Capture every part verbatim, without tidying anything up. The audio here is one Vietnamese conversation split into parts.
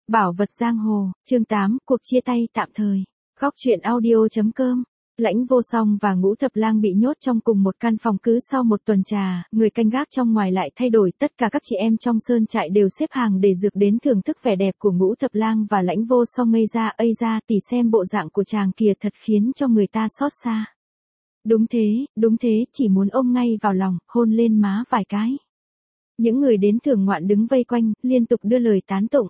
Bảo vật giang hồ, chương tám, cuộc chia tay tạm thời. Góc truyện audio chấm com. Lãnh Vô Song và Ngũ Thập Lang bị nhốt trong cùng một căn phòng. Cứ sau một tuần trà, người canh gác trong ngoài lại thay đổi. Tất cả các chị em trong sơn trại đều xếp hàng để dược đến thưởng thức vẻ đẹp của Ngũ Thập Lang và Lãnh Vô Song. Ngây ra, ây ra, tỉ xem bộ dạng của chàng kìa, thật khiến cho người ta xót xa. Đúng thế, đúng thế, chỉ muốn ôm ngay vào lòng, hôn lên má vài cái. Những người đến thưởng ngoạn đứng vây quanh, liên tục đưa lời tán tụng.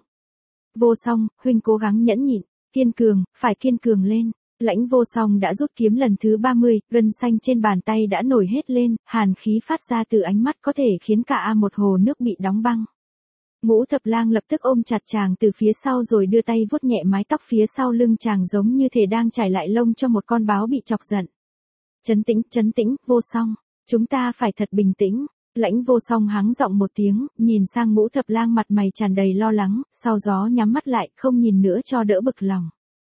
Vô Song, huynh cố gắng nhẫn nhịn, kiên cường, phải kiên cường lên. Lãnh Vô Song đã rút kiếm lần thứ ba mươi, gân xanh trên bàn tay đã nổi hết lên, hàn khí phát ra từ ánh mắt có thể khiến cả một hồ nước bị đóng băng. Ngũ Thập Lang lập tức ôm chặt chàng từ phía sau rồi đưa tay vuốt nhẹ mái tóc phía sau lưng chàng, giống như thể đang trải lại lông cho một con báo bị chọc giận. Trấn tĩnh, trấn tĩnh, Vô Song, chúng ta phải thật bình tĩnh. Lãnh Vô Song hắng giọng một tiếng, nhìn sang Ngũ Thập Lang, mặt mày tràn đầy lo lắng, sau gió nhắm mắt lại, không nhìn nữa cho đỡ bực lòng.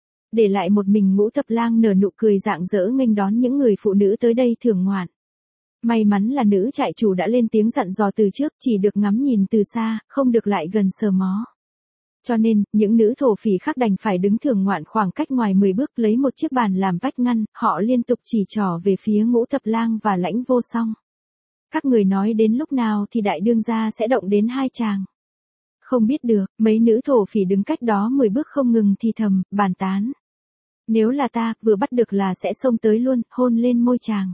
Để lại một mình Ngũ Thập Lang nở nụ cười rạng rỡ nghênh đón những người phụ nữ tới đây thưởng ngoạn. May mắn là nữ trại chủ đã lên tiếng dặn dò từ trước, chỉ được ngắm nhìn từ xa, không được lại gần sờ mó. Cho nên, những nữ thổ phỉ khác đành phải đứng thưởng ngoạn khoảng cách ngoài mười bước, lấy một chiếc bàn làm vách ngăn, họ liên tục chỉ trỏ về phía Ngũ Thập Lang và Lãnh Vô Song. Các người nói đến lúc nào thì đại đương gia sẽ động đến hai chàng? Không biết được, mấy nữ thổ phỉ đứng cách đó mười bước không ngừng thì thầm, bàn tán. Nếu là ta, vừa bắt được là sẽ xông tới luôn, hôn lên môi chàng.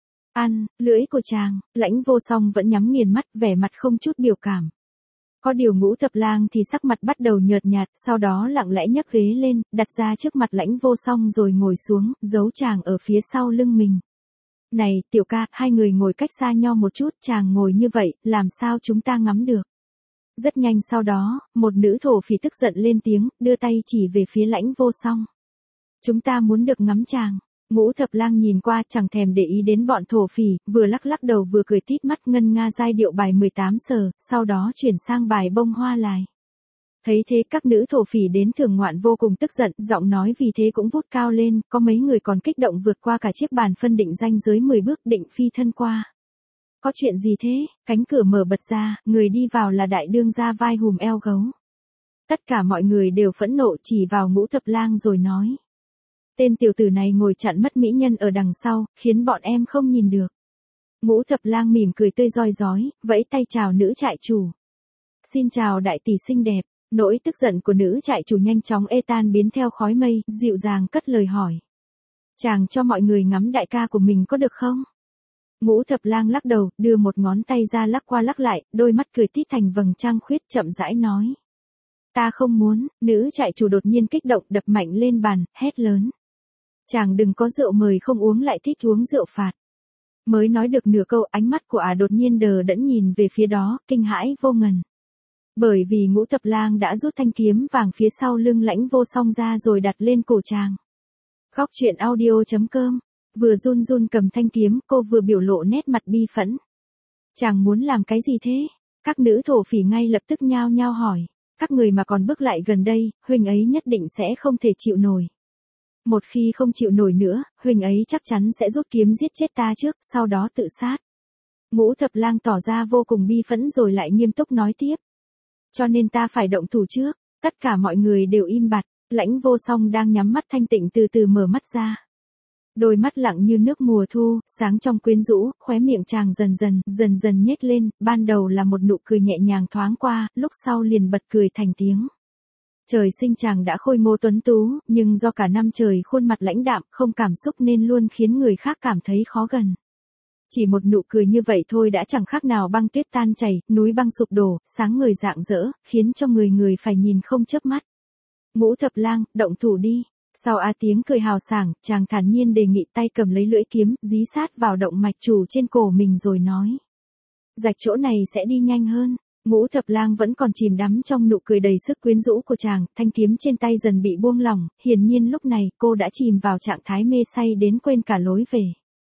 Ăn, lưỡi của chàng. Lãnh Vô Song vẫn nhắm nghiền mắt, vẻ mặt không chút biểu cảm. Có điều Ngũ Thập Lang thì sắc mặt bắt đầu nhợt nhạt, sau đó lặng lẽ nhấc ghế lên, đặt ra trước mặt Lãnh Vô Song rồi ngồi xuống, giấu chàng ở phía sau lưng mình. Này, tiểu ca, hai người ngồi cách xa nhau một chút, chàng ngồi như vậy, làm sao chúng ta ngắm được? Rất nhanh sau đó, một nữ thổ phỉ tức giận lên tiếng, đưa tay chỉ về phía Lãnh Vô Song. Chúng ta muốn được ngắm chàng. Ngũ Thập Lang nhìn qua, chẳng thèm để ý đến bọn thổ phỉ, vừa lắc lắc đầu vừa cười tít mắt, ngân nga giai điệu bài mười tám sở, sau đó chuyển sang bài bông hoa lài. Thấy thế các nữ thổ phỉ đến thưởng ngoạn vô cùng tức giận, giọng nói vì thế cũng vút cao lên, có mấy người còn kích động vượt qua cả chiếc bàn phân định ranh giới mười bước định phi thân qua. Có chuyện gì thế? Cánh cửa mở bật ra, người đi vào là đại đương gia vai hùm eo gấu. Tất cả mọi người đều phẫn nộ chỉ vào Ngũ Thập Lang rồi nói. Tên tiểu tử này ngồi chặn mất mỹ nhân ở đằng sau, khiến bọn em không nhìn được. Ngũ Thập Lang mỉm cười tươi rói rói, vẫy tay chào nữ trại chủ. Xin chào đại tỷ xinh đẹp. Nỗi tức giận của nữ trại chủ nhanh chóng ê tan biến theo khói mây, dịu dàng cất lời hỏi. Chàng cho mọi người ngắm đại ca của mình có được không? Ngũ Thập Lang lắc đầu, đưa một ngón tay ra lắc qua lắc lại, đôi mắt cười tít thành vầng trăng khuyết, chậm rãi nói. Ta không muốn. Nữ trại chủ đột nhiên kích động, đập mạnh lên bàn, hét lớn. Chàng đừng có rượu mời không uống lại thích uống rượu phạt. Mới nói được nửa câu, ánh mắt của ả đột nhiên đờ đẫn nhìn về phía đó, kinh hãi vô ngần. Bởi vì Ngũ Thập Lang đã rút thanh kiếm vàng phía sau lưng Lãnh Vô Song ra rồi đặt lên cổ chàng. Góc truyện audio chấm com. Vừa run run cầm thanh kiếm, cô vừa biểu lộ nét mặt bi phẫn. Chàng muốn làm cái gì thế? Các nữ thổ phỉ ngay lập tức nhao nhao hỏi. Các người mà còn bước lại gần đây, huynh ấy nhất định sẽ không thể chịu nổi. Một khi không chịu nổi nữa, huynh ấy chắc chắn sẽ rút kiếm giết chết ta trước, sau đó tự sát. Ngũ Thập Lang tỏ ra vô cùng bi phẫn rồi lại nghiêm túc nói tiếp. Cho nên ta phải động thủ trước. Tất cả mọi người đều im bặt. Lãnh Vô Song đang nhắm mắt thanh tịnh từ từ mở mắt ra. Đôi mắt lặng như nước mùa thu, sáng trong quyến rũ, khóe miệng chàng dần dần, dần dần nhếch lên, ban đầu là một nụ cười nhẹ nhàng thoáng qua, lúc sau liền bật cười thành tiếng. Trời sinh chàng đã khôi ngô tuấn tú, nhưng do cả năm trời khuôn mặt lãnh đạm, không cảm xúc nên luôn khiến người khác cảm thấy khó gần. Chỉ một nụ cười như vậy thôi đã chẳng khác nào băng tuyết tan chảy, núi băng sụp đổ, sáng người rạng rỡ, khiến cho người người phải nhìn không chớp mắt. Ngũ Thập Lang, động thủ đi. Sau a tiếng cười hào sảng, chàng thản nhiên đề nghị, tay cầm lấy lưỡi kiếm, dí sát vào động mạch chủ trên cổ mình rồi nói. Rạch chỗ này sẽ đi nhanh hơn. Ngũ Thập Lang vẫn còn chìm đắm trong nụ cười đầy sức quyến rũ của chàng, thanh kiếm trên tay dần bị buông lỏng, hiển nhiên lúc này cô đã chìm vào trạng thái mê say đến quên cả lối về.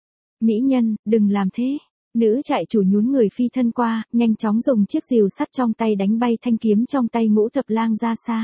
Mỹ nhân, đừng làm thế. Nữ trại chủ nhún người phi thân qua, nhanh chóng dùng chiếc rìu sắt trong tay đánh bay thanh kiếm trong tay Ngũ Thập Lang ra xa.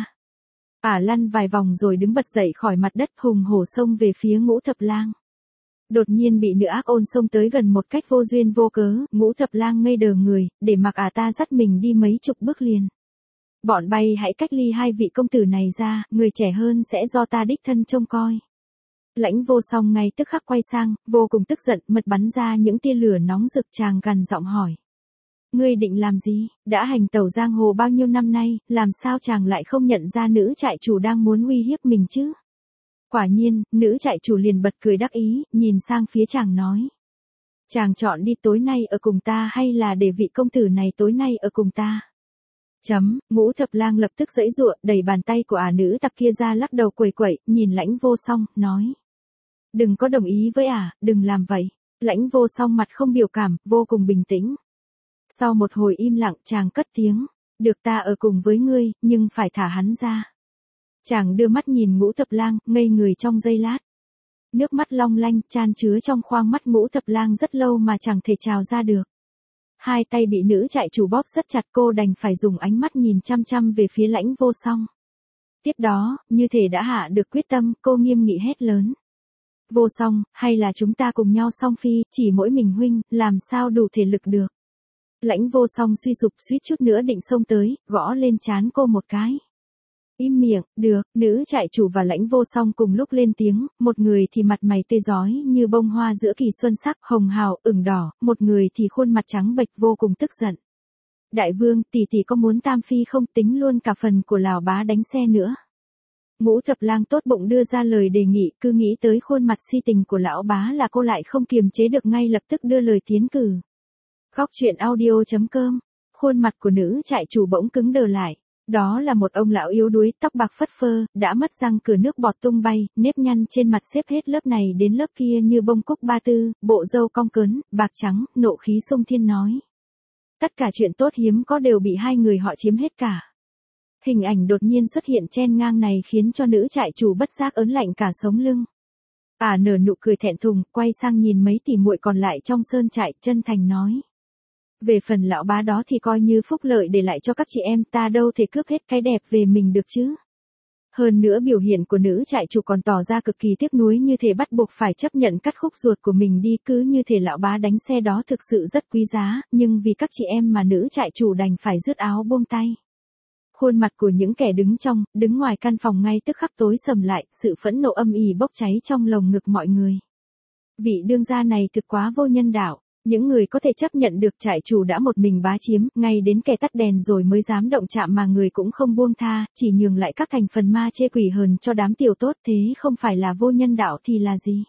Ả lăn vài vòng rồi đứng bật dậy khỏi mặt đất, hùng hổ xông về phía Ngũ Thập Lang. Đột nhiên bị nữ ác ôn xông tới gần một cách vô duyên vô cớ, Ngũ Thập Lang ngây đờ người, để mặc ả ta dắt mình đi mấy chục bước liền. Bọn bay hãy cách ly hai vị công tử này ra, người trẻ hơn sẽ do ta đích thân trông coi. Lãnh Vô Song ngay tức khắc quay sang, vô cùng tức giận, mật bắn ra những tia lửa nóng rực, chàng gằn giọng hỏi. Ngươi định làm gì, đã hành tẩu giang hồ bao nhiêu năm nay, làm sao chàng lại không nhận ra nữ trại chủ đang muốn uy hiếp mình chứ? Quả nhiên, nữ trại chủ liền bật cười đắc ý, nhìn sang phía chàng nói. Chàng chọn đi tối nay ở cùng ta hay là để vị công tử này tối nay ở cùng ta? Chấm, Ngũ Thập Lang lập tức giãy giụa, đẩy bàn tay của ả nữ tặc kia ra, lắc đầu quẩy quẩy, nhìn Lãnh Vô Song, nói. Đừng có đồng ý với ả, đừng làm vậy. Lãnh Vô Song mặt không biểu cảm, vô cùng bình tĩnh. Sau một hồi im lặng, chàng cất tiếng. Được, ta ở cùng với ngươi, nhưng phải thả hắn ra. Chàng đưa mắt nhìn Ngũ Thập Lang, ngây người trong giây lát. Nước mắt long lanh, chan chứa trong khoang mắt Ngũ Thập Lang rất lâu mà chẳng thể trào ra được. Hai tay bị nữ trại chủ bóp rất chặt, cô đành phải dùng ánh mắt nhìn chăm chăm về phía Lãnh Vô Song. Tiếp đó, như thể đã hạ được quyết tâm, cô nghiêm nghị hét lớn. Vô Song, hay là chúng ta cùng nhau song phi, chỉ mỗi mình huynh, làm sao đủ thể lực được. Lãnh Vô Song suy sụp, suýt chút nữa định xông tới, gõ lên trán cô một cái. Im miệng, được, nữ trại chủ và Lãnh Vô Song cùng lúc lên tiếng, một người thì mặt mày tươi rói như bông hoa giữa kỳ xuân sắc, hồng hào, ửng đỏ, một người thì khuôn mặt trắng bệch vô cùng tức giận. Đại vương, tỷ tỷ có muốn tam phi không, tính luôn cả phần của Lào Bá đánh xe nữa. Ngũ Thập Lang tốt bụng đưa ra lời đề nghị, cứ nghĩ tới khuôn mặt si tình của lão bá là cô lại không kiềm chế được, ngay lập tức đưa lời tiến cử. Góc truyện audio chấm com, khuôn mặt của nữ trại chủ bỗng cứng đờ lại. Đó là một ông lão yếu đuối, tóc bạc phất phơ, đã mất răng, cửa nước bọt tung bay, nếp nhăn trên mặt xếp hết lớp này đến lớp kia như bông cúc ba tư, bộ râu cong cớn, bạc trắng, nộ khí xung thiên nói. Tất cả chuyện tốt hiếm có đều bị hai người họ chiếm hết cả. Hình ảnh đột nhiên xuất hiện chen ngang này khiến cho nữ trại chủ bất giác ớn lạnh cả sống lưng. Ả à, nở nụ cười thẹn thùng, quay sang nhìn mấy tỷ muội còn lại trong sơn trại, chân thành nói. Về phần lão bá đó thì coi như phúc lợi để lại cho các chị em, ta đâu thể cướp hết cái đẹp về mình được chứ. Hơn nữa biểu hiện của nữ trại chủ còn tỏ ra cực kỳ tiếc nuối, như thể bắt buộc phải chấp nhận cắt khúc ruột của mình đi, cứ như thể lão bá đánh xe đó thực sự rất quý giá, nhưng vì các chị em mà nữ trại chủ đành phải rứt áo buông tay. Khuôn mặt của những kẻ đứng trong, đứng ngoài căn phòng ngay tức khắc tối sầm lại, sự phẫn nộ âm ỉ bốc cháy trong lồng ngực mọi người. Vị đương gia này thực quá vô nhân đạo. Những người có thể chấp nhận được trại chủ đã một mình bá chiếm, ngay đến kẻ tắt đèn rồi mới dám động chạm mà người cũng không buông tha, chỉ nhường lại các thành phần ma chê quỷ hờn cho đám tiểu tốt, thế không phải là vô nhân đạo thì là gì.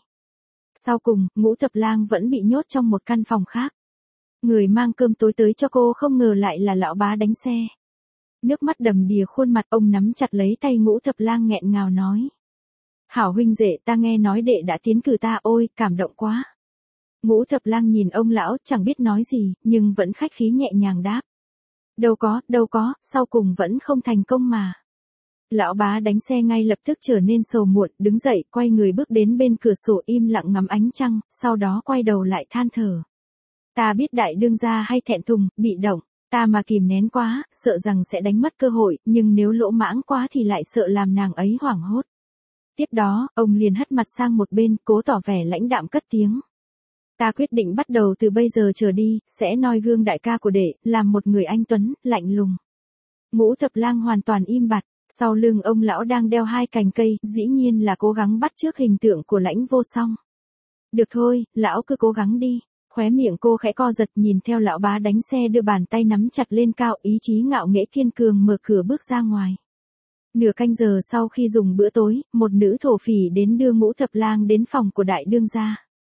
Sau cùng, Ngũ Thập Lang vẫn bị nhốt trong một căn phòng khác. Người mang cơm tối tới cho cô không ngờ lại là lão bá đánh xe. Nước mắt đầm đìa khuôn mặt, ông nắm chặt lấy tay Ngũ Thập Lang nghẹn ngào nói. Hảo huynh đệ, ta nghe nói đệ đã tiến cử ta, ôi, cảm động quá. Ngũ Thập Lang nhìn ông lão, chẳng biết nói gì, nhưng vẫn khách khí nhẹ nhàng đáp. Đâu có, đâu có, sau cùng vẫn không thành công mà. Lão bá đánh xe ngay lập tức trở nên sầu muộn, đứng dậy, quay người bước đến bên cửa sổ im lặng ngắm ánh trăng, sau đó quay đầu lại than thở. Ta biết đại đương gia hay thẹn thùng, bị động, ta mà kìm nén quá, sợ rằng sẽ đánh mất cơ hội, nhưng nếu lỗ mãng quá thì lại sợ làm nàng ấy hoảng hốt. Tiếp đó, ông liền hất mặt sang một bên, cố tỏ vẻ lãnh đạm cất tiếng. Ta quyết định bắt đầu từ bây giờ trở đi, sẽ noi gương đại ca của đệ, làm một người anh tuấn, lạnh lùng. Ngũ Thập Lang hoàn toàn im bặt, sau lưng ông lão đang đeo hai cành cây, dĩ nhiên là cố gắng bắt chước hình tượng của Lãnh Vô Song. Được thôi, lão cứ cố gắng đi. Khóe miệng cô khẽ co giật, nhìn theo lão bá đánh xe đưa bàn tay nắm chặt lên cao, ý chí ngạo nghễ kiên cường mở cửa bước ra ngoài. Nửa canh giờ sau khi dùng bữa tối, một nữ thổ phỉ đến đưa Ngũ Thập Lang đến phòng của đại đương gia.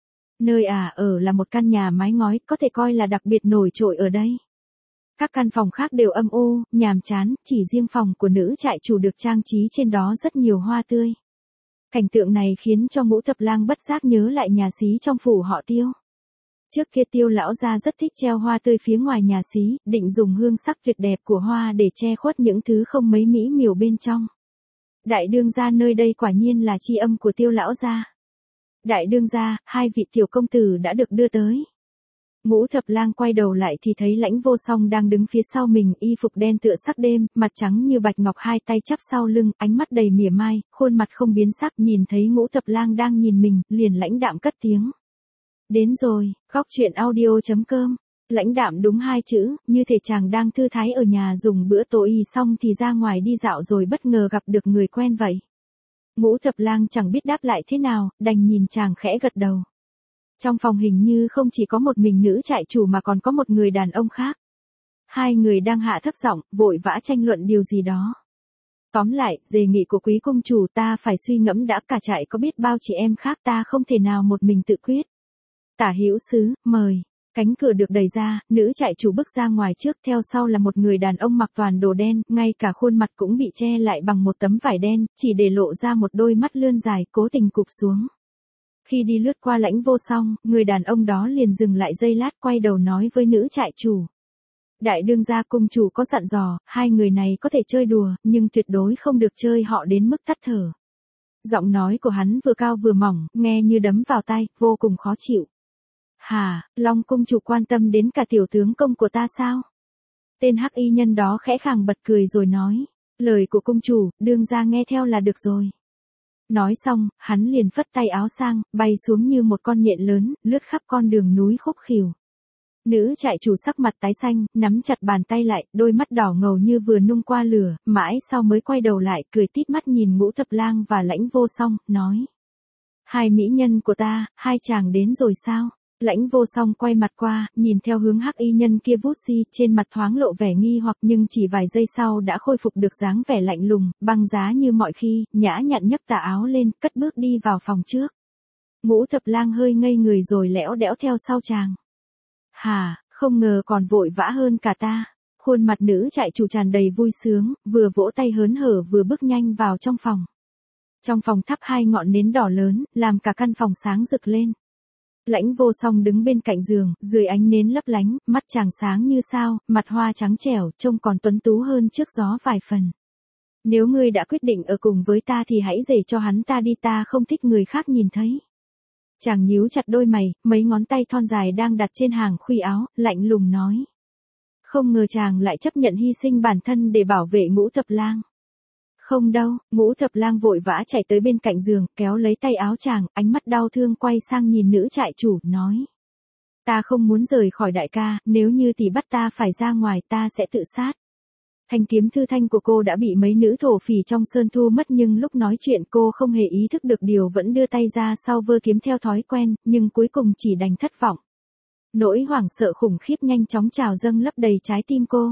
Nơi ả à ở là một căn nhà mái ngói, có thể coi là đặc biệt nổi trội ở đây. Các căn phòng khác đều âm u, nhàm chán, chỉ riêng phòng của nữ trại chủ được trang trí trên đó rất nhiều hoa tươi. Cảnh tượng này khiến cho Ngũ Thập Lang bất giác nhớ lại nhà xí trong phủ họ Tiêu. Trước kia Tiêu lão gia rất thích treo hoa tươi phía ngoài nhà xí, định dùng hương sắc tuyệt đẹp của hoa để che khuất những thứ không mấy mỹ miều bên trong. Đại đương gia nơi đây quả nhiên là tri âm của Tiêu lão gia. Đại đương gia, hai vị tiểu công tử đã được đưa tới. Ngũ Thập Lang quay đầu lại thì thấy Lãnh Vô Song đang đứng phía sau mình, y phục đen tựa sắc đêm, mặt trắng như bạch ngọc, hai tay chắp sau lưng, ánh mắt đầy mỉa mai, khuôn mặt không biến sắc, nhìn thấy Ngũ Thập Lang đang nhìn mình, liền lãnh đạm cất tiếng. Đến rồi, góc truyện audio chấm com Lãnh đạm đúng hai chữ, như thể chàng đang thư thái ở nhà dùng bữa tối xong thì ra ngoài đi dạo rồi bất ngờ gặp được người quen vậy. Ngũ Thập Lang chẳng biết đáp lại thế nào, đành nhìn chàng khẽ gật đầu. Trong phòng hình như không chỉ có một mình nữ trại chủ mà còn có một người đàn ông khác. Hai người đang hạ thấp giọng, vội vã tranh luận điều gì đó. Tóm lại, đề nghị của quý công chủ ta phải suy ngẫm đã, cả trại có biết bao chị em khác, ta không thể nào một mình tự quyết. Tả hữu sứ, mời. Cánh cửa được đẩy ra, nữ trại chủ bước ra ngoài trước, theo sau là một người đàn ông mặc toàn đồ đen, ngay cả khuôn mặt cũng bị che lại bằng một tấm vải đen, chỉ để lộ ra một đôi mắt lươn dài, cố tình cụp xuống. Khi đi lướt qua Lãnh Vô Song, người đàn ông đó liền dừng lại giây lát, quay đầu nói với nữ trại chủ. Đại đương gia cung chủ có dặn dò, hai người này có thể chơi đùa, nhưng tuyệt đối không được chơi họ đến mức tắt thở. Giọng nói của hắn vừa cao vừa mỏng, nghe như đấm vào tai, vô cùng khó chịu. Hà, Long cung chủ quan tâm đến cả tiểu tướng công của ta sao? Tên hắc y nhân đó khẽ khàng bật cười rồi nói. Lời của cung chủ, đương gia nghe theo là được rồi. Nói xong, hắn liền phất tay áo sang, bay xuống như một con nhện lớn, lướt khắp con đường núi khúc khỉu. Nữ trại chủ sắc mặt tái xanh, nắm chặt bàn tay lại, đôi mắt đỏ ngầu như vừa nung qua lửa, mãi sau mới quay đầu lại, cười tít mắt nhìn Ngũ Thập Lang và Lãnh Vô Song, nói. Hai mỹ nhân của ta, hai chàng đến rồi sao? Lãnh Vô Song quay mặt qua, nhìn theo hướng hắc y nhân kia vút si, trên mặt thoáng lộ vẻ nghi hoặc nhưng chỉ vài giây sau đã khôi phục được dáng vẻ lạnh lùng, băng giá như mọi khi, nhã nhặn nhấc tà áo lên, cất bước đi vào phòng trước. Ngũ Thập Lang hơi ngây người rồi lẽo đẽo theo sau chàng. Hà, không ngờ còn vội vã hơn cả ta. Khuôn mặt nữ trại chủ tràn đầy vui sướng, vừa vỗ tay hớn hở vừa bước nhanh vào trong phòng. Trong phòng thắp hai ngọn nến đỏ lớn, làm cả căn phòng sáng rực lên. Lãnh Vô Song đứng bên cạnh giường, dưới ánh nến lấp lánh, mắt chàng sáng như sao, mặt hoa trắng trẻo, trông còn tuấn tú hơn trước gió vài phần. Nếu ngươi đã quyết định ở cùng với ta thì hãy để cho hắn ta đi, ta không thích người khác nhìn thấy. Chàng nhíu chặt đôi mày, mấy ngón tay thon dài đang đặt trên hàng khuy áo, lạnh lùng nói. Không ngờ chàng lại chấp nhận hy sinh bản thân để bảo vệ Ngũ Thập Lang. Không đâu, Ngũ Thập Lang vội vã chạy tới bên cạnh giường, kéo lấy tay áo chàng, ánh mắt đau thương quay sang nhìn nữ trại chủ, nói. Ta không muốn rời khỏi đại ca, nếu như tỷ bắt ta phải ra ngoài ta sẽ tự sát. Thanh kiếm thư thanh của cô đã bị mấy nữ thổ phỉ trong sơn thu mất nhưng lúc nói chuyện cô không hề ý thức được điều, vẫn đưa tay ra sau vơ kiếm theo thói quen, nhưng cuối cùng chỉ đành thất vọng. Nỗi hoảng sợ khủng khiếp nhanh chóng trào dâng lấp đầy trái tim cô.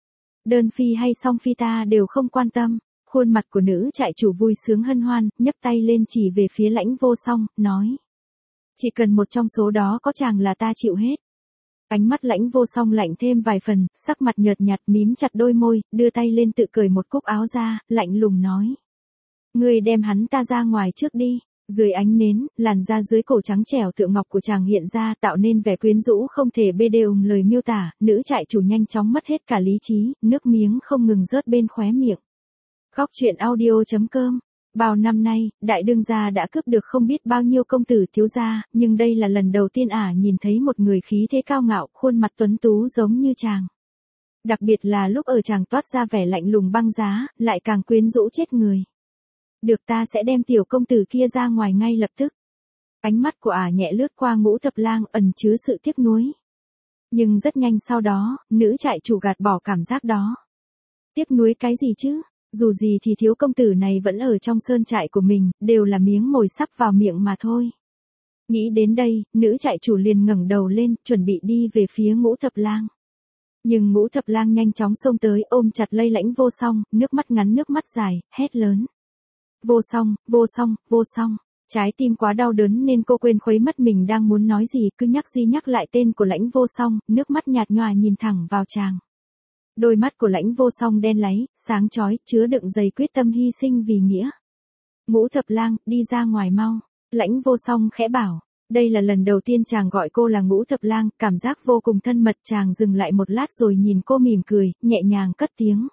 Đơn phi hay song phi ta đều không quan tâm. Khuôn mặt của nữ trại chủ vui sướng hân hoan, nhấc tay lên chỉ về phía Lãnh Vô Song, nói. Chỉ cần một trong số đó có chàng là ta chịu hết. Ánh mắt Lãnh Vô Song lạnh thêm vài phần, sắc mặt nhợt nhạt mím chặt đôi môi, đưa tay lên tự cởi một cúc áo ra, lạnh lùng nói. Ngươi đem hắn ta ra ngoài trước đi. Dưới ánh nến, làn da dưới cổ trắng trẻo tượng ngọc của chàng hiện ra tạo nên vẻ quyến rũ không thể bê đê ùng lời miêu tả, nữ trại chủ nhanh chóng mất hết cả lý trí, nước miếng không ngừng rớt bên khóe miệng. Góc truyện audio chấm com. Bao năm nay, đại đương gia đã cướp được không biết bao nhiêu công tử thiếu gia, nhưng đây là lần đầu tiên ả nhìn thấy một người khí thế cao ngạo, khuôn mặt tuấn tú giống như chàng. Đặc biệt là lúc ở chàng toát ra vẻ lạnh lùng băng giá, lại càng quyến rũ chết người. Được, ta sẽ đem tiểu công tử kia ra ngoài ngay lập tức. Ánh mắt của ả nhẹ lướt qua Ngũ Thập Lang, ẩn chứa sự tiếc nuối. Nhưng rất nhanh sau đó, nữ trại chủ gạt bỏ cảm giác đó. Tiếc nuối cái gì chứ? Dù gì thì thiếu công tử này vẫn ở trong sơn trại của mình, đều là miếng mồi sắp vào miệng mà thôi. Nghĩ đến đây, nữ trại chủ liền ngẩng đầu lên, chuẩn bị đi về phía Ngũ Thập Lang. Nhưng Ngũ Thập Lang nhanh chóng xông tới, ôm chặt lấy Lãnh Vô Song, nước mắt ngắn nước mắt dài, hét lớn. Vô Song, Vô Song, Vô Song. Trái tim quá đau đớn nên cô quên khuấy mất mình đang muốn nói gì, cứ nhắc di nhắc lại tên của Lãnh Vô Song, nước mắt nhạt nhòa nhìn thẳng vào chàng. Đôi mắt của Lãnh Vô Song đen láy, sáng chói, chứa đựng đầy quyết tâm hy sinh vì nghĩa. Ngũ Thập Lang, đi ra ngoài mau. Lãnh Vô Song khẽ bảo. Đây là lần đầu tiên chàng gọi cô là Ngũ Thập Lang, cảm giác vô cùng thân mật. Chàng dừng lại một lát rồi nhìn cô mỉm cười, nhẹ nhàng cất tiếng.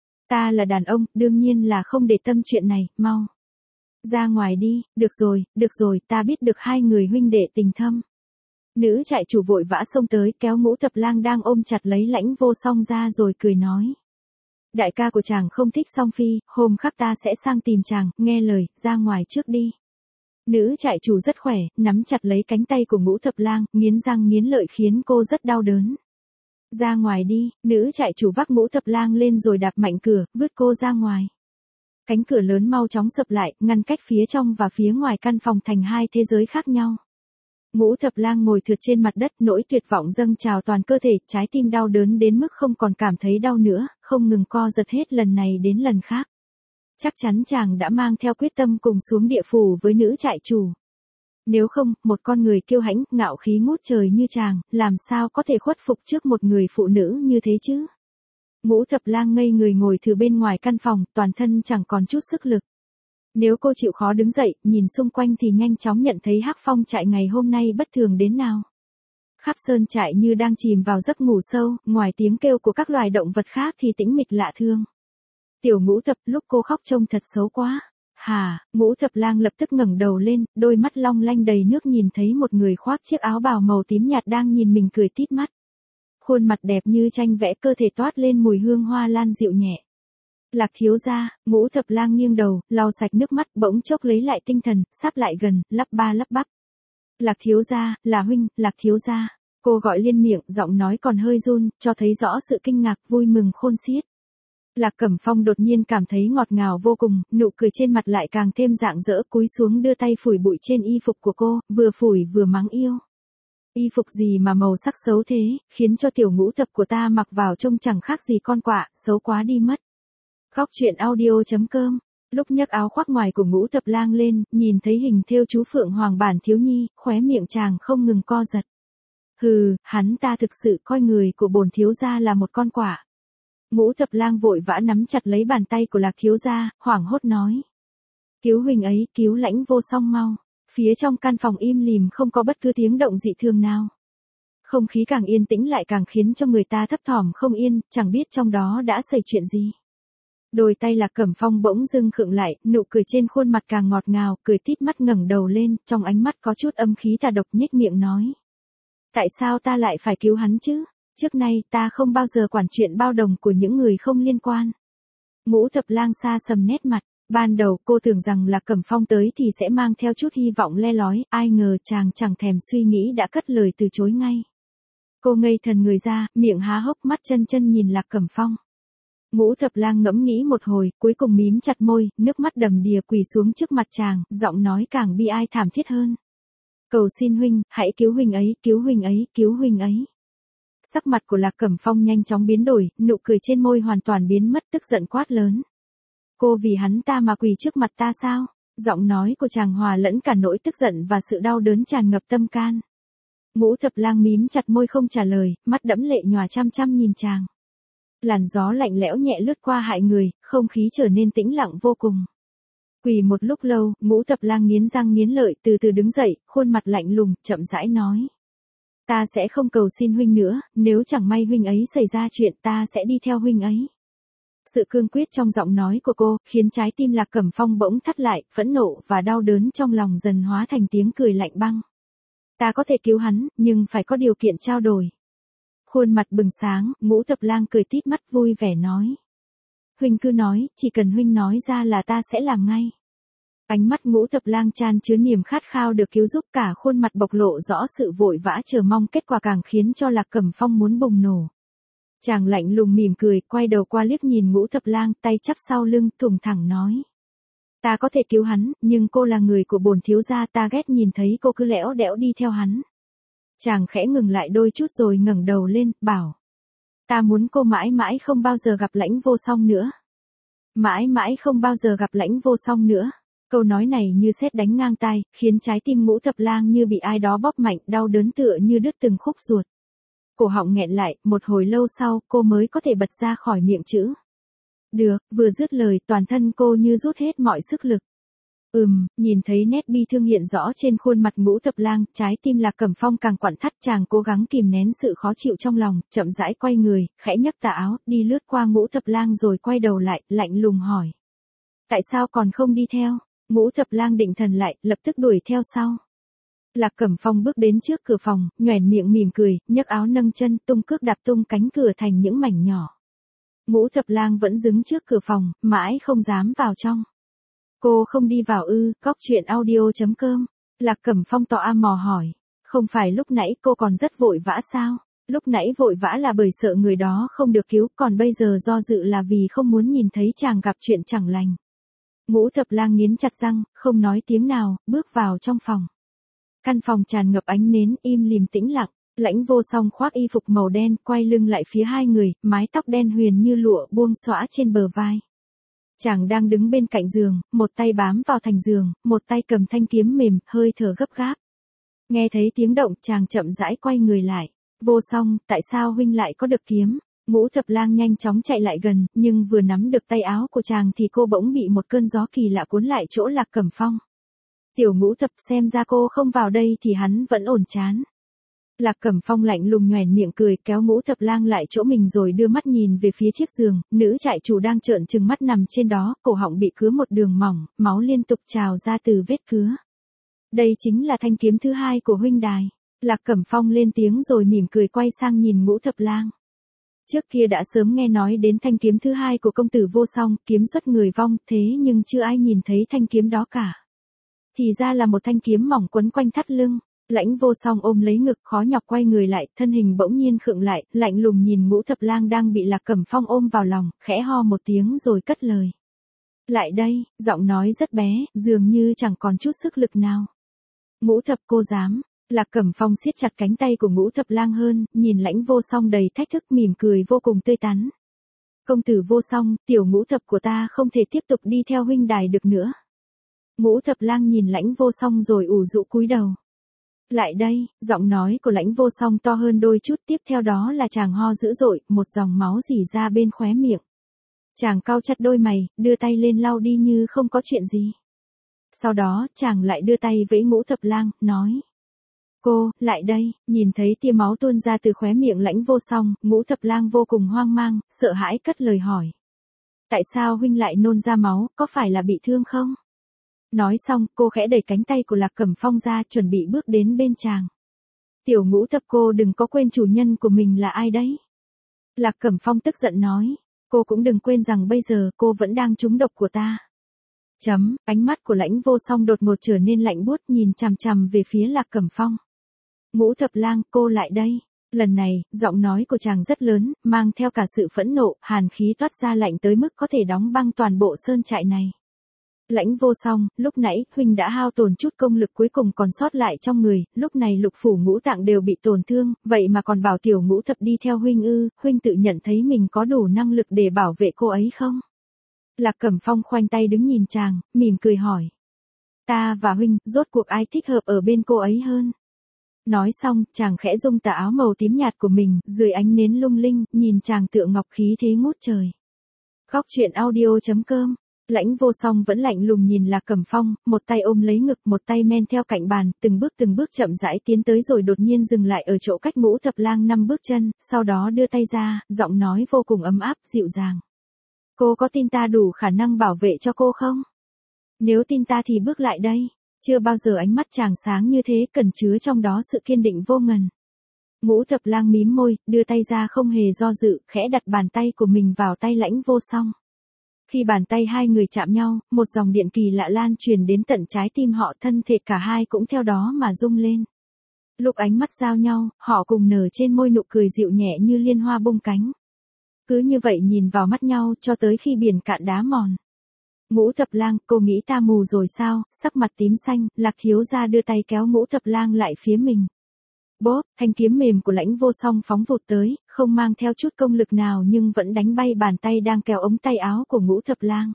Ta là đàn ông, đương nhiên là không để tâm chuyện này, mau. Ra ngoài đi, được rồi, được rồi, ta biết được hai người huynh đệ tình thâm. Nữ trại chủ vội vã xông tới, kéo Ngũ Thập Lang đang ôm chặt lấy Lãnh Vô Song ra rồi cười nói. Đại ca của chàng không thích song phi, hôm khác ta sẽ sang tìm chàng, nghe lời, ra ngoài trước đi. Nữ trại chủ rất khỏe, nắm chặt lấy cánh tay của Ngũ Thập Lang, nghiến răng nghiến lợi khiến cô rất đau đớn. Ra ngoài đi, nữ trại chủ vác Ngũ Thập Lang lên rồi đạp mạnh cửa, vứt cô ra ngoài. Cánh cửa lớn mau chóng sập lại, ngăn cách phía trong và phía ngoài căn phòng thành hai thế giới khác nhau. Ngũ Thập Lang ngồi thượt trên mặt đất, nỗi tuyệt vọng dâng trào toàn cơ thể, trái tim đau đớn đến mức không còn cảm thấy đau nữa, không ngừng co giật hết lần này đến lần khác. Chắc chắn chàng đã mang theo quyết tâm cùng xuống địa phủ với nữ trại chủ. Nếu không, một con người kiêu hãnh, ngạo khí ngút trời như chàng, làm sao có thể khuất phục trước một người phụ nữ như thế chứ? Ngũ Thập Lang ngây người ngồi từ bên ngoài căn phòng, toàn thân chẳng còn chút sức lực. Nếu cô chịu khó đứng dậy, nhìn xung quanh thì nhanh chóng nhận thấy Hắc Phong trại ngày hôm nay bất thường đến nào. Khắp sơn trại như đang chìm vào giấc ngủ sâu, ngoài tiếng kêu của các loài động vật khác thì tĩnh mịch lạ thương. Tiểu Ngũ Thập, lúc cô khóc trông thật xấu quá. Hà, Ngũ Thập Lang lập tức ngẩng đầu lên, đôi mắt long lanh đầy nước nhìn thấy một người khoác chiếc áo bào màu tím nhạt đang nhìn mình cười tít mắt. Khuôn mặt đẹp như tranh vẽ, cơ thể toát lên mùi hương hoa lan dịu nhẹ. Lạc thiếu gia, Ngũ Thập Lang nghiêng đầu, lau sạch nước mắt, bỗng chốc lấy lại tinh thần, sắp lại gần, lắp ba lắp bắp. Lạc thiếu gia, là huynh, Lạc thiếu gia. Cô gọi liên miệng, giọng nói còn hơi run, cho thấy rõ sự kinh ngạc, vui mừng khôn xiết. Lạc Cẩm Phong đột nhiên cảm thấy ngọt ngào vô cùng, nụ cười trên mặt lại càng thêm rạng rỡ, cúi xuống đưa tay phủi bụi trên y phục của cô, vừa phủi vừa mắng yêu. Y phục gì mà màu sắc xấu thế, khiến cho tiểu Ngũ Thập của ta mặc vào trông chẳng khác gì con quạ, xấu quá đi mất. Khóc chuyện audio chấm com. Lúc nhấc áo khoác ngoài của Ngũ Thập Lang lên, nhìn thấy hình thêu chú Phượng Hoàng bản thiếu nhi, khóe miệng chàng không ngừng co giật. Hừ, hắn ta thực sự coi người của bổn thiếu gia là một con quạ. Ngũ Thập Lang vội vã nắm chặt lấy bàn tay của Lạc thiếu gia, hoảng hốt nói. Cứu huynh ấy, cứu Lãnh Vô Song mau. Phía trong căn phòng im lìm không có bất cứ tiếng động dị thường nào. Không khí càng yên tĩnh lại càng khiến cho người ta thấp thỏm không yên, chẳng biết trong đó đã xảy chuyện gì. Đôi tay Lạc Cẩm Phong bỗng dưng khựng lại, nụ cười trên khuôn mặt càng ngọt ngào, cười tít mắt ngẩng đầu lên, trong ánh mắt có chút âm khí tà độc, nhếch miệng nói. Tại sao ta lại phải cứu hắn chứ? Trước nay ta không bao giờ quản chuyện bao đồng của những người không liên quan. Ngũ Thập Lang xa sầm nét mặt, ban đầu cô tưởng rằng Lạc Cẩm Phong tới thì sẽ mang theo chút hy vọng le lói, ai ngờ chàng chẳng thèm suy nghĩ đã cất lời từ chối ngay. Cô ngây thần người ra, miệng há hốc, mắt chân chân nhìn Lạc Cẩm Phong. Ngũ Thập Lang ngẫm nghĩ một hồi, cuối cùng mím chặt môi, nước mắt đầm đìa quỳ xuống trước mặt chàng, giọng nói càng bi ai thảm thiết hơn. Cầu xin huynh, hãy cứu huynh ấy, cứu huynh ấy, cứu huynh ấy. Sắc mặt của Lạc Cẩm Phong nhanh chóng biến đổi, nụ cười trên môi hoàn toàn biến mất, tức giận quát lớn. Cô vì hắn ta mà quỳ trước mặt ta sao? Giọng nói của chàng hòa lẫn cả nỗi tức giận và sự đau đớn tràn ngập tâm can. Ngũ Thập Lang mím chặt môi không trả lời, mắt đẫm lệ nhòa chăm chăm nhìn chàng. Làn gió lạnh lẽo nhẹ lướt qua hại người, không khí trở nên tĩnh lặng vô cùng. Quỳ một lúc lâu, Ngũ Thập Lang nghiến răng nghiến lợi, từ từ đứng dậy, khuôn mặt lạnh lùng, chậm rãi nói. Ta sẽ không cầu xin huynh nữa, nếu chẳng may huynh ấy xảy ra chuyện ta sẽ đi theo huynh ấy. Sự cương quyết trong giọng nói của cô, khiến trái tim Lạc Cẩm Phong bỗng thắt lại, phẫn nộ và đau đớn trong lòng dần hóa thành tiếng cười lạnh băng. Ta có thể cứu hắn, nhưng phải có điều kiện trao đổi. Khuôn mặt bừng sáng, Ngũ Thập Lang cười tít mắt vui vẻ nói. Huynh cứ nói, chỉ cần huynh nói ra là ta sẽ làm ngay. Ánh mắt Ngũ Thập Lang chan chứa niềm khát khao được cứu giúp, cả khuôn mặt bộc lộ rõ sự vội vã chờ mong, kết quả càng khiến cho Lạc Cẩm Phong muốn bùng nổ. Chàng lạnh lùng mỉm cười, quay đầu qua liếc nhìn Ngũ Thập Lang, tay chắp sau lưng, thùng thẳng nói. Ta có thể cứu hắn, nhưng cô là người của bổn thiếu gia, ta ghét nhìn thấy cô cứ lẽo đẽo đi theo hắn. Chàng khẽ ngừng lại đôi chút rồi ngẩng đầu lên, bảo. Ta muốn cô mãi mãi không bao giờ gặp Lãnh Vô Song nữa. Mãi mãi không bao giờ gặp Lãnh Vô Song nữa. Câu nói này như sét đánh ngang tai, khiến trái tim Ngũ Thập Lang như bị ai đó bóp mạnh, đau đớn tựa như đứt từng khúc ruột. Cổ họng nghẹn lại, một hồi lâu sau, cô mới có thể bật ra khỏi miệng chữ. Được, vừa dứt lời, toàn thân cô như rút hết mọi sức lực. Ừm, nhìn thấy nét bi thương hiện rõ trên khuôn mặt Ngũ Thập Lang, trái tim Lạc Cẩm Phong càng quặn thắt, chàng cố gắng kìm nén sự khó chịu trong lòng, chậm rãi quay người, khẽ nhấc tà áo, đi lướt qua Ngũ Thập Lang rồi quay đầu lại, lạnh lùng hỏi. Tại sao còn không đi theo? Ngũ Thập Lang định thần lại, lập tức đuổi theo sau. Lạc Cẩm Phong bước đến trước cửa phòng, nhoẻn miệng mỉm cười, nhấc áo nâng chân, tung cước đạp tung cánh cửa thành những mảnh nhỏ. Ngũ Thập Lang vẫn đứng trước cửa phòng, mãi không dám vào trong. Cô không đi vào ư? Cóc chuyện audio chấm com. Lạc Cẩm Phong tò am mò hỏi. Không phải lúc nãy cô còn rất vội vã sao? Lúc nãy vội vã là bởi sợ người đó không được cứu, còn bây giờ do dự là vì không muốn nhìn thấy chàng gặp chuyện chẳng lành. Ngũ Thập Lang nghiến chặt răng, không nói tiếng nào, bước vào trong phòng. Căn phòng tràn ngập ánh nến, im lìm tĩnh lặng. Lãnh Vô Song khoác y phục màu đen, quay lưng lại phía hai người, mái tóc đen huyền như lụa buông xõa trên bờ vai. Chàng đang đứng bên cạnh giường, một tay bám vào thành giường, một tay cầm thanh kiếm mềm, hơi thở gấp gáp. Nghe thấy tiếng động, chàng chậm rãi quay người lại. Vô Song, tại sao huynh lại có được kiếm? Ngũ Thập Lang nhanh chóng chạy lại gần, nhưng vừa nắm được tay áo của chàng thì cô bỗng bị một cơn gió kỳ lạ cuốn lại chỗ Lạc Cẩm Phong. Tiểu Ngũ Thập, xem ra cô không vào đây thì hắn vẫn ổn chán. Lạc Cẩm Phong lạnh lùng nhoẻn miệng cười, kéo Ngũ Thập Lang lại chỗ mình rồi đưa mắt nhìn về phía chiếc giường, nữ trại chủ đang trợn trừng mắt nằm trên đó, cổ họng bị cứa một đường mỏng, máu liên tục trào ra từ vết cứa. Đây chính là thanh kiếm thứ hai của huynh đài. Lạc Cẩm Phong lên tiếng rồi mỉm cười quay sang nhìn Ngũ Thập Lang. Trước kia đã sớm nghe nói đến thanh kiếm thứ hai của công tử Vô Song, kiếm xuất người vong, thế nhưng chưa ai nhìn thấy thanh kiếm đó cả. Thì ra là một thanh kiếm mỏng quấn quanh thắt lưng. Lãnh Vô Song ôm lấy ngực, khó nhọc quay người lại, thân hình bỗng nhiên khựng lại, lạnh lùng nhìn Ngũ Thập Lang đang bị Lạc Cẩm Phong ôm vào lòng, khẽ ho một tiếng rồi cất lời. Lại đây, giọng nói rất bé, dường như chẳng còn chút sức lực nào. Ngũ Thập, cô dám. Lạc Cẩm Phong siết chặt cánh tay của Ngũ Thập Lang hơn, nhìn Lãnh Vô Song đầy thách thức, mỉm cười vô cùng tươi tắn. Công tử Vô Song, tiểu Ngũ Thập của ta không thể tiếp tục đi theo huynh đài được nữa. Ngũ Thập Lang nhìn Lãnh Vô Song rồi ủ rũ cúi đầu. Lại đây, giọng nói của Lãnh Vô Song to hơn đôi chút, tiếp theo đó là chàng ho dữ dội, một dòng máu rỉ ra bên khóe miệng. Chàng cau chặt đôi mày, đưa tay lên lau đi như không có chuyện gì. Sau đó, chàng lại đưa tay với Ngũ Thập Lang, nói. Cô, lại đây, nhìn thấy tia máu tuôn ra từ khóe miệng Lãnh Vô Song, Ngũ Thập Lang vô cùng hoang mang, sợ hãi cất lời hỏi. Tại sao huynh lại nôn ra máu, có phải là bị thương không? Nói xong, cô khẽ đẩy cánh tay của Lạc Cẩm Phong ra, chuẩn bị bước đến bên chàng. Tiểu Ngũ Thập, cô đừng có quên chủ nhân của mình là ai đấy. Lạc Cẩm Phong tức giận nói, cô cũng đừng quên rằng bây giờ cô vẫn đang trúng độc của ta. Chấm, ánh mắt của Lãnh Vô Song đột ngột trở nên lạnh buốt, nhìn chằm chằm về phía Lạc Cẩm Phong. Ngũ Thập Lang, cô lại đây. Lần này, giọng nói của chàng rất lớn, mang theo cả sự phẫn nộ, hàn khí toát ra lạnh tới mức có thể đóng băng toàn bộ sơn trại này. Lãnh Vô Song, lúc nãy, huynh đã hao tổn chút công lực cuối cùng còn sót lại trong người, lúc này lục phủ ngũ tạng đều bị tổn thương, vậy mà còn bảo tiểu Ngũ Thập đi theo huynh ư, huynh tự nhận thấy mình có đủ năng lực để bảo vệ cô ấy không? Lạc Cẩm Phong khoanh tay đứng nhìn chàng, mỉm cười hỏi. Ta và huynh, rốt cuộc ai thích hợp ở bên cô ấy hơn? Nói xong, chàng khẽ rung tà áo màu tím nhạt của mình, dưới ánh nến lung linh, nhìn chàng tựa ngọc khí thế ngút trời. Góc truyện audio chấm com. Lãnh Vô Song vẫn lạnh lùng nhìn Lạc Cẩm Phong, một tay ôm lấy ngực, một tay men theo cạnh bàn, từng bước từng bước chậm rãi tiến tới rồi đột nhiên dừng lại ở chỗ cách Ngũ Thập Lang năm bước chân, sau đó đưa tay ra, giọng nói vô cùng ấm áp, dịu dàng. Cô có tin ta đủ khả năng bảo vệ cho cô không? Nếu tin ta thì bước lại đây. Chưa bao giờ ánh mắt chàng sáng như thế, cẩn chứa trong đó sự kiên định vô ngần. Ngũ Thập Lang mím môi, đưa tay ra không hề do dự, khẽ đặt bàn tay của mình vào tay Lãnh Vô Song. Khi bàn tay hai người chạm nhau, một dòng điện kỳ lạ lan truyền đến tận trái tim họ, thân thể cả hai cũng theo đó mà rung lên. Lúc ánh mắt giao nhau, họ cùng nở trên môi nụ cười dịu nhẹ như liên hoa bung cánh. Cứ như vậy nhìn vào mắt nhau cho tới khi biển cạn đá mòn. Ngũ Thập Lang, cô nghĩ ta mù rồi sao? Sắc mặt tím xanh, Lạc thiếu gia đưa tay kéo Ngũ Thập Lang lại phía mình. Bốp, thanh kiếm mềm của Lãnh Vô Song phóng vụt tới, không mang theo chút công lực nào nhưng vẫn đánh bay bàn tay đang kéo ống tay áo của Ngũ Thập Lang.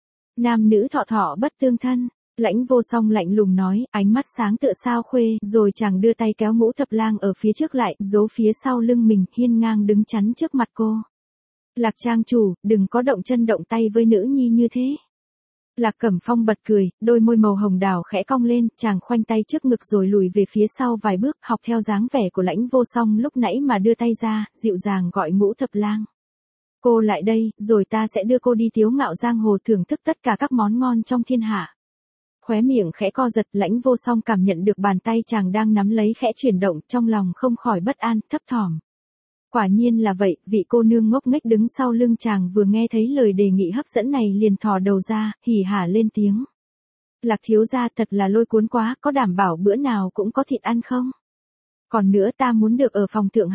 Nam nữ thọ thọ bất tương thân. Lãnh Vô Song lạnh lùng nói, ánh mắt sáng tựa sao khuê, rồi chàng đưa tay kéo Ngũ Thập Lang ở phía trước lại, giấu phía sau lưng mình, hiên ngang đứng chắn trước mặt cô. Lạc trang chủ, đừng có động chân động tay với nữ nhi như thế. Lạc Cẩm Phong bật cười, đôi môi màu hồng đào khẽ cong lên, chàng khoanh tay trước ngực rồi lùi về phía sau vài bước, học theo dáng vẻ của Lãnh Vô Song lúc nãy mà đưa tay ra, dịu dàng gọi Ngũ Thập Lang. Cô lại đây, rồi ta sẽ đưa cô đi tiếu ngạo giang hồ thưởng thức tất cả các món ngon trong thiên hạ. Khóe miệng khẽ co giật, Lãnh Vô Song cảm nhận được bàn tay chàng đang nắm lấy khẽ chuyển động, trong lòng không khỏi bất an, thấp thỏm. Quả nhiên là vậy, vị cô nương ngốc nghếch đứng sau lưng chàng vừa nghe thấy lời đề nghị hấp dẫn này liền thò đầu ra, hỉ hả lên tiếng. Lạc thiếu gia thật là lôi cuốn quá, có đảm bảo bữa nào cũng có thịt ăn không? Còn nữa ta muốn được ở phòng thượng hạng.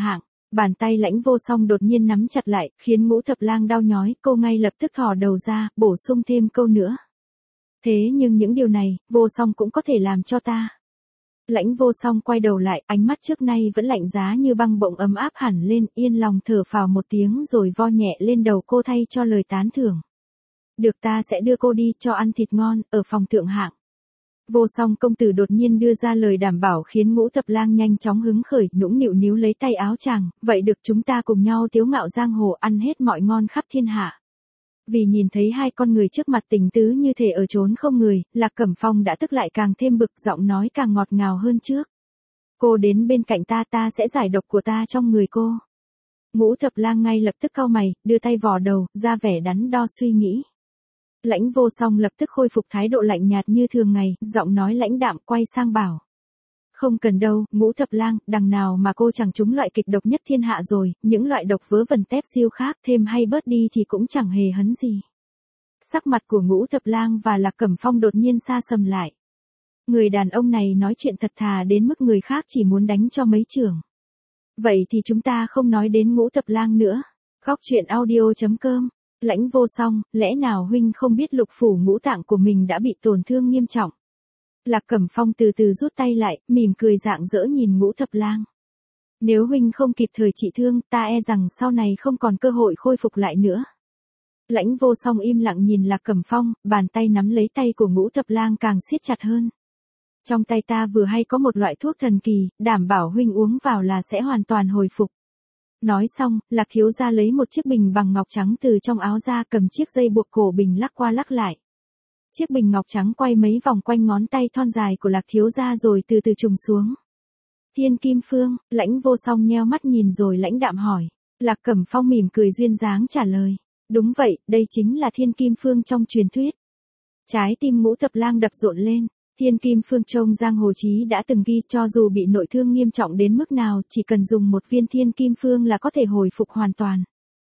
Bàn tay Lãnh Vô Song đột nhiên nắm chặt lại, khiến Ngũ Thập Lang đau nhói, cô ngay lập tức thò đầu ra, bổ sung thêm câu nữa. Thế nhưng những điều này, Vô Song cũng có thể làm cho ta. Lãnh Vô Song quay đầu lại, ánh mắt trước nay vẫn lạnh giá như băng bỗng ấm áp hẳn lên, yên lòng thở phào một tiếng rồi vo nhẹ lên đầu cô thay cho lời tán thưởng. Được, ta sẽ đưa cô đi, cho ăn thịt ngon, ở phòng thượng hạng. Vô Song công tử đột nhiên đưa ra lời đảm bảo khiến Ngũ Thập Lang nhanh chóng hứng khởi, nũng nịu níu lấy tay áo chàng, vậy được, chúng ta cùng nhau tiếu ngạo giang hồ, ăn hết mọi ngon khắp thiên hạ. Vì nhìn thấy hai con người trước mặt tình tứ như thể ở chốn không người, Lạc Cẩm Phong đã tức lại càng thêm bực, giọng nói càng ngọt ngào hơn trước. Cô đến bên cạnh ta, ta sẽ giải độc của ta trong người cô. Ngũ Thập Lang ngay lập tức cau mày, đưa tay vò đầu, ra vẻ đắn đo suy nghĩ. Lãnh Vô Song lập tức khôi phục thái độ lạnh nhạt như thường ngày, giọng nói lãnh đạm quay sang bảo. Không cần đâu, Ngũ Thập Lang, đằng nào mà cô chẳng trúng loại kịch độc nhất thiên hạ rồi, những loại độc vớ vẩn tép siêu khác thêm hay bớt đi thì cũng chẳng hề hấn gì. Sắc mặt của Ngũ Thập Lang và Lạc Cẩm Phong đột nhiên xa sầm lại. Người đàn ông này nói chuyện thật thà đến mức người khác chỉ muốn đánh cho mấy chưởng. Vậy thì chúng ta không nói đến Ngũ Thập Lang nữa. Góc truyện audio chấm com. Lãnh Vô Song, lẽ nào huynh không biết lục phủ ngũ tạng của mình đã bị tổn thương nghiêm trọng? Lạc Cẩm Phong từ từ rút tay lại, mỉm cười rạng rỡ nhìn Ngũ Thập Lang. Nếu huynh không kịp thời trị thương, ta e rằng sau này không còn cơ hội khôi phục lại nữa. Lãnh Vô Song im lặng nhìn Lạc Cẩm Phong, bàn tay nắm lấy tay của Ngũ Thập Lang càng siết chặt hơn. Trong tay ta vừa hay có một loại thuốc thần kỳ, đảm bảo huynh uống vào là sẽ hoàn toàn hồi phục. Nói xong, Lạc thiếu gia lấy một chiếc bình bằng ngọc trắng từ trong áo ra, cầm chiếc dây buộc cổ bình lắc qua lắc lại. Chiếc bình ngọc trắng quay mấy vòng quanh ngón tay thon dài của Lạc thiếu gia rồi từ từ trùng xuống. Thiên Kim Phương, Lãnh Vô Song nheo mắt nhìn rồi lãnh đạm hỏi. Lạc Cẩm Phong mỉm cười duyên dáng trả lời. Đúng vậy, đây chính là Thiên Kim Phương trong truyền thuyết. Trái tim Ngũ Thập Lang đập rộn lên. Thiên Kim Phương trong giang hồ chí đã từng ghi, cho dù bị nội thương nghiêm trọng đến mức nào, chỉ cần dùng một viên Thiên Kim Phương là có thể hồi phục hoàn toàn.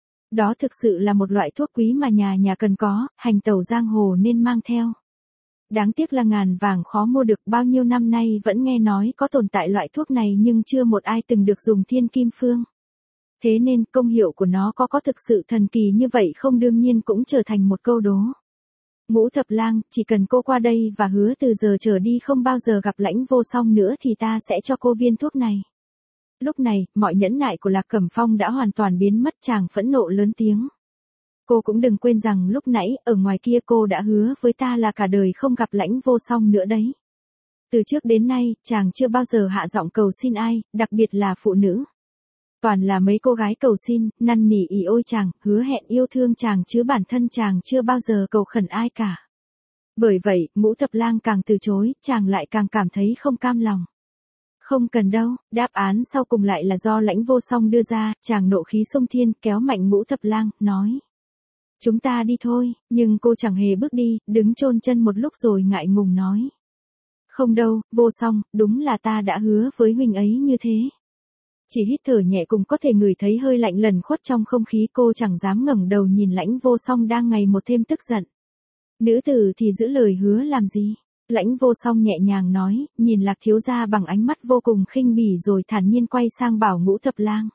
Đó thực sự là một loại thuốc quý mà nhà nhà cần có, hành tẩu giang hồ nên mang theo. Đáng tiếc là ngàn vàng khó mua được, bao nhiêu năm nay vẫn nghe nói có tồn tại loại thuốc này nhưng chưa một ai từng được dùng Thiên Kim Phương. Thế nên công hiệu của nó có có thực sự thần kỳ như vậy không, đương nhiên cũng trở thành một câu đố. Ngũ Thập Lang, chỉ cần cô qua đây và hứa từ giờ trở đi không bao giờ gặp Lãnh Vô Song nữa thì ta sẽ cho cô viên thuốc này. Lúc này, mọi nhẫn nại của Lạc Cẩm Phong đã hoàn toàn biến mất, chàng phẫn nộ lớn tiếng. Cô cũng đừng quên rằng lúc nãy, ở ngoài kia cô đã hứa với ta là cả đời không gặp Lãnh Vô Song nữa đấy. Từ trước đến nay, chàng chưa bao giờ hạ giọng cầu xin ai, đặc biệt là phụ nữ. Toàn là mấy cô gái cầu xin, năn nỉ ỉ ôi chàng, hứa hẹn yêu thương chàng chứ bản thân chàng chưa bao giờ cầu khẩn ai cả. Bởi vậy, Ngũ Thập Lang càng từ chối, chàng lại càng cảm thấy không cam lòng. Không cần đâu, đáp án sau cùng lại là do Lãnh Vô Song đưa ra, chàng nộ khí xông thiên, kéo mạnh Ngũ Thập Lang, nói. Chúng ta đi thôi, nhưng cô chẳng hề bước đi, đứng chôn chân một lúc rồi ngại ngùng nói. Không đâu, Vô Song, đúng là ta đã hứa với huynh ấy như thế. Chỉ hít thở nhẹ cùng có thể ngửi thấy hơi lạnh lần khuất trong không khí, cô chẳng dám ngẩng đầu nhìn Lãnh Vô Song đang ngày một thêm tức giận. Nữ tử thì giữ lời hứa làm gì? Lãnh Vô Song nhẹ nhàng nói, nhìn Lạc thiếu gia bằng ánh mắt vô cùng khinh bỉ rồi thản nhiên quay sang bảo Ngũ Thập Lang.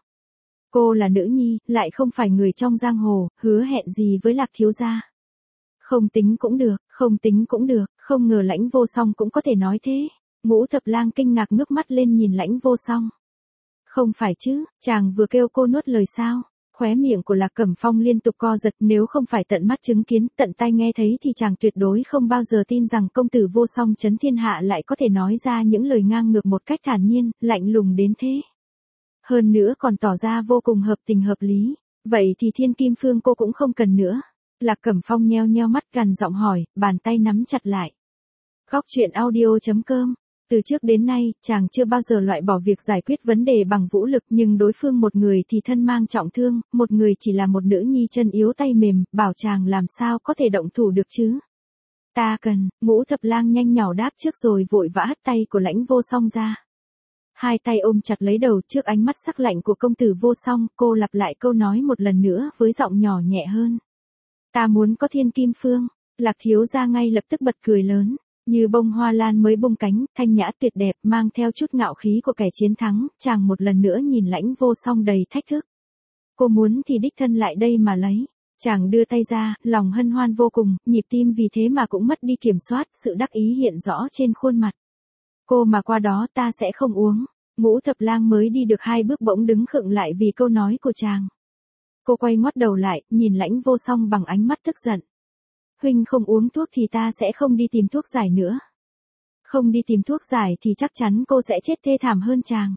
Cô là nữ nhi, lại không phải người trong giang hồ, hứa hẹn gì với Lạc thiếu gia? Không tính cũng được, không tính cũng được, không ngờ Lãnh Vô Song cũng có thể nói thế. Ngũ Thập Lang kinh ngạc ngước mắt lên nhìn Lãnh Vô Song. Không phải chứ, chàng vừa kêu cô nuốt lời sao? Khóe miệng của Lạc Cẩm Phong liên tục co giật, nếu không phải tận mắt chứng kiến, tận tai nghe thấy thì chàng tuyệt đối không bao giờ tin rằng công tử Vô Song trấn thiên hạ lại có thể nói ra những lời ngang ngược một cách thản nhiên, lạnh lùng đến thế. Hơn nữa còn tỏ ra vô cùng hợp tình hợp lý. Vậy thì Thiên Kim Phương cô cũng không cần nữa. Lạc Cẩm Phong nheo nheo mắt gằn giọng hỏi, bàn tay nắm chặt lại. Góc truyện audio chấm com. Từ trước đến nay, chàng chưa bao giờ loại bỏ việc giải quyết vấn đề bằng vũ lực, nhưng đối phương một người thì thân mang trọng thương, một người chỉ là một nữ nhi chân yếu tay mềm, bảo chàng làm sao có thể động thủ được chứ. Ta cần, Ngũ Thập Lang nhanh nhỏ đáp trước rồi vội vã hất tay của Lãnh Vô Song ra. Hai tay ôm chặt lấy đầu, trước ánh mắt sắc lạnh của công tử Vô Song, cô lặp lại câu nói một lần nữa với giọng nhỏ nhẹ hơn. Ta muốn có Thiên Kim Phương. Lạc thiếu gia ngay lập tức bật cười lớn. Như bông hoa lan mới bung cánh, thanh nhã tuyệt đẹp, mang theo chút ngạo khí của kẻ chiến thắng, chàng một lần nữa nhìn Lãnh Vô Song đầy thách thức. Cô muốn thì đích thân lại đây mà lấy. Chàng đưa tay ra, lòng hân hoan vô cùng, nhịp tim vì thế mà cũng mất đi kiểm soát, sự đắc ý hiện rõ trên khuôn mặt. Cô mà qua đó ta sẽ không uống. Ngũ Thập Lang mới đi được hai bước bỗng đứng khựng lại vì câu nói của chàng. Cô quay ngoắt đầu lại, nhìn Lãnh Vô Song bằng ánh mắt tức giận. Huynh không uống thuốc thì ta sẽ không đi tìm thuốc giải nữa. Không đi tìm thuốc giải thì chắc chắn cô sẽ chết thê thảm hơn chàng.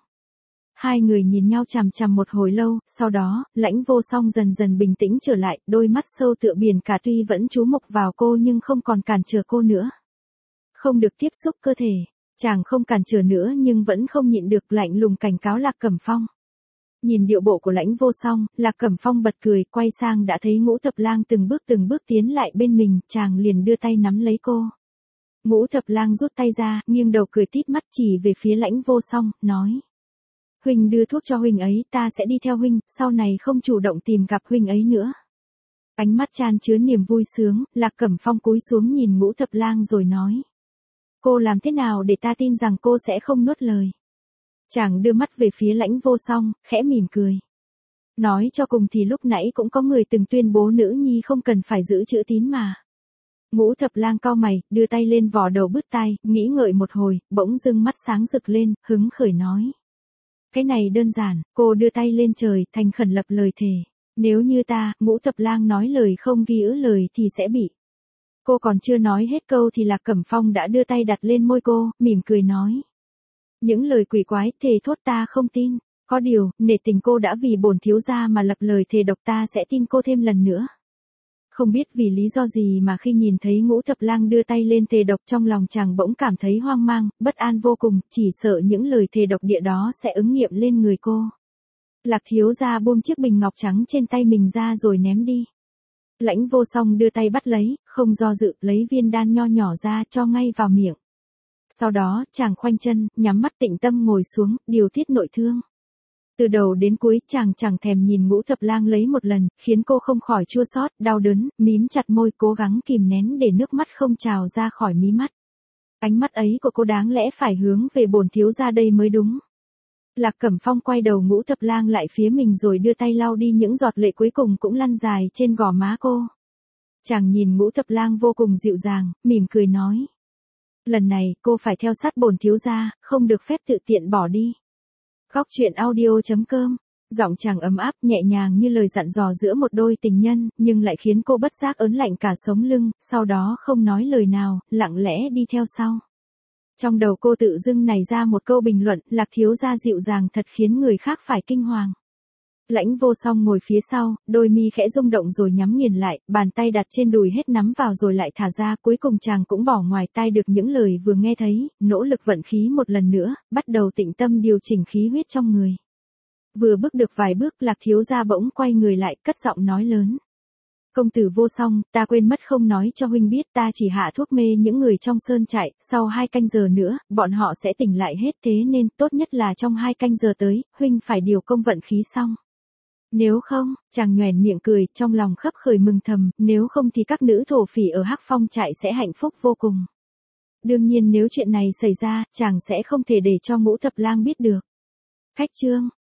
Hai người nhìn nhau chằm chằm một hồi lâu, sau đó, Lãnh Vô Song dần dần bình tĩnh trở lại, đôi mắt sâu tựa biển cả tuy vẫn chú mục vào cô nhưng không còn cản trở cô nữa. Không được tiếp xúc cơ thể, chàng không cản trở nữa nhưng vẫn không nhịn được, lạnh lùng cảnh cáo Lạc Cẩm Phong. Nhìn điệu bộ của Lãnh Vô Song, Lạc Cẩm Phong bật cười, quay sang đã thấy Ngũ Thập Lang từng bước từng bước tiến lại bên mình, chàng liền đưa tay nắm lấy cô. Ngũ Thập Lang rút tay ra, nghiêng đầu cười tít mắt chỉ về phía Lãnh Vô Song, nói. Huynh đưa thuốc cho huynh ấy, ta sẽ đi theo huynh, sau này không chủ động tìm gặp huynh ấy nữa. Ánh mắt chan chứa niềm vui sướng, Lạc Cẩm Phong cúi xuống nhìn Ngũ Thập Lang rồi nói. Cô làm thế nào để ta tin rằng cô sẽ không nuốt lời? Chàng đưa mắt về phía Lãnh Vô Song, khẽ mỉm cười. Nói cho cùng thì lúc nãy cũng có người từng tuyên bố nữ nhi không cần phải giữ chữ tín mà. Ngũ Thập Lang cau mày, đưa tay lên vò đầu bứt tai, nghĩ ngợi một hồi, bỗng dưng mắt sáng rực lên, hứng khởi nói. Cái này đơn giản, cô đưa tay lên trời, thành khẩn lập lời thề. Nếu như ta, Ngũ Thập Lang nói lời không ghi ữ lời thì sẽ bị. Cô còn chưa nói hết câu thì Lạc Cẩm Phong đã đưa tay đặt lên môi cô, mỉm cười nói. Những lời quỷ quái, thề thốt ta không tin. Có điều, nể tình cô đã vì bổn thiếu gia mà lập lời thề độc, ta sẽ tin cô thêm lần nữa. Không biết vì lý do gì mà khi nhìn thấy Ngũ Thập Lang đưa tay lên thề độc, trong lòng chàng bỗng cảm thấy hoang mang, bất an vô cùng, chỉ sợ những lời thề độc địa đó sẽ ứng nghiệm lên người cô. Lạc thiếu gia buông chiếc bình ngọc trắng trên tay mình ra rồi ném đi. Lãnh Vô Song đưa tay bắt lấy, không do dự, lấy viên đan nho nhỏ ra cho ngay vào miệng. Sau đó, chàng khoanh chân, nhắm mắt tĩnh tâm ngồi xuống, điều tiết nội thương. Từ đầu đến cuối, chàng chẳng thèm nhìn Ngũ Thập Lang lấy một lần, khiến cô không khỏi chua xót, đau đớn, mím chặt môi, cố gắng kìm nén để nước mắt không trào ra khỏi mí mắt. Ánh mắt ấy của cô đáng lẽ phải hướng về bổn thiếu gia đây mới đúng. Lạc Cẩm Phong quay đầu Ngũ Thập Lang lại phía mình rồi đưa tay lau đi những giọt lệ cuối cùng cũng lăn dài trên gò má cô. Chàng nhìn Ngũ Thập Lang vô cùng dịu dàng, mỉm cười nói. Lần này, cô phải theo sát bổn thiếu gia, không được phép tự tiện bỏ đi. Góc truyện audio chấm com, giọng chàng ấm áp nhẹ nhàng như lời dặn dò giữa một đôi tình nhân, nhưng lại khiến cô bất giác ớn lạnh cả sống lưng, sau đó không nói lời nào, lặng lẽ đi theo sau. Trong đầu cô tự dưng nảy ra một câu bình luận, Lạc thiếu gia dịu dàng thật khiến người khác phải kinh hoàng. Lãnh Vô Song ngồi phía sau, đôi mi khẽ rung động rồi nhắm nghiền lại, bàn tay đặt trên đùi hết nắm vào rồi lại thả ra, cuối cùng chàng cũng bỏ ngoài tai được những lời vừa nghe thấy, nỗ lực vận khí một lần nữa, bắt đầu tĩnh tâm điều chỉnh khí huyết trong người. Vừa bước được vài bước, Lạc thiếu gia bỗng quay người lại, cất giọng nói lớn. Công tử Vô Song, ta quên mất không nói cho huynh biết, ta chỉ hạ thuốc mê những người trong sơn trại, sau hai canh giờ nữa, bọn họ sẽ tỉnh lại hết, thế nên tốt nhất là trong hai canh giờ tới, huynh phải điều công vận khí xong. Nếu không, chàng nhoẻn miệng cười, trong lòng khấp khởi mừng thầm, nếu không thì các nữ thổ phỉ ở Hắc Phong trại sẽ hạnh phúc vô cùng. Đương nhiên nếu chuyện này xảy ra, chàng sẽ không thể để cho Ngũ Thập Lang biết được. Khách chương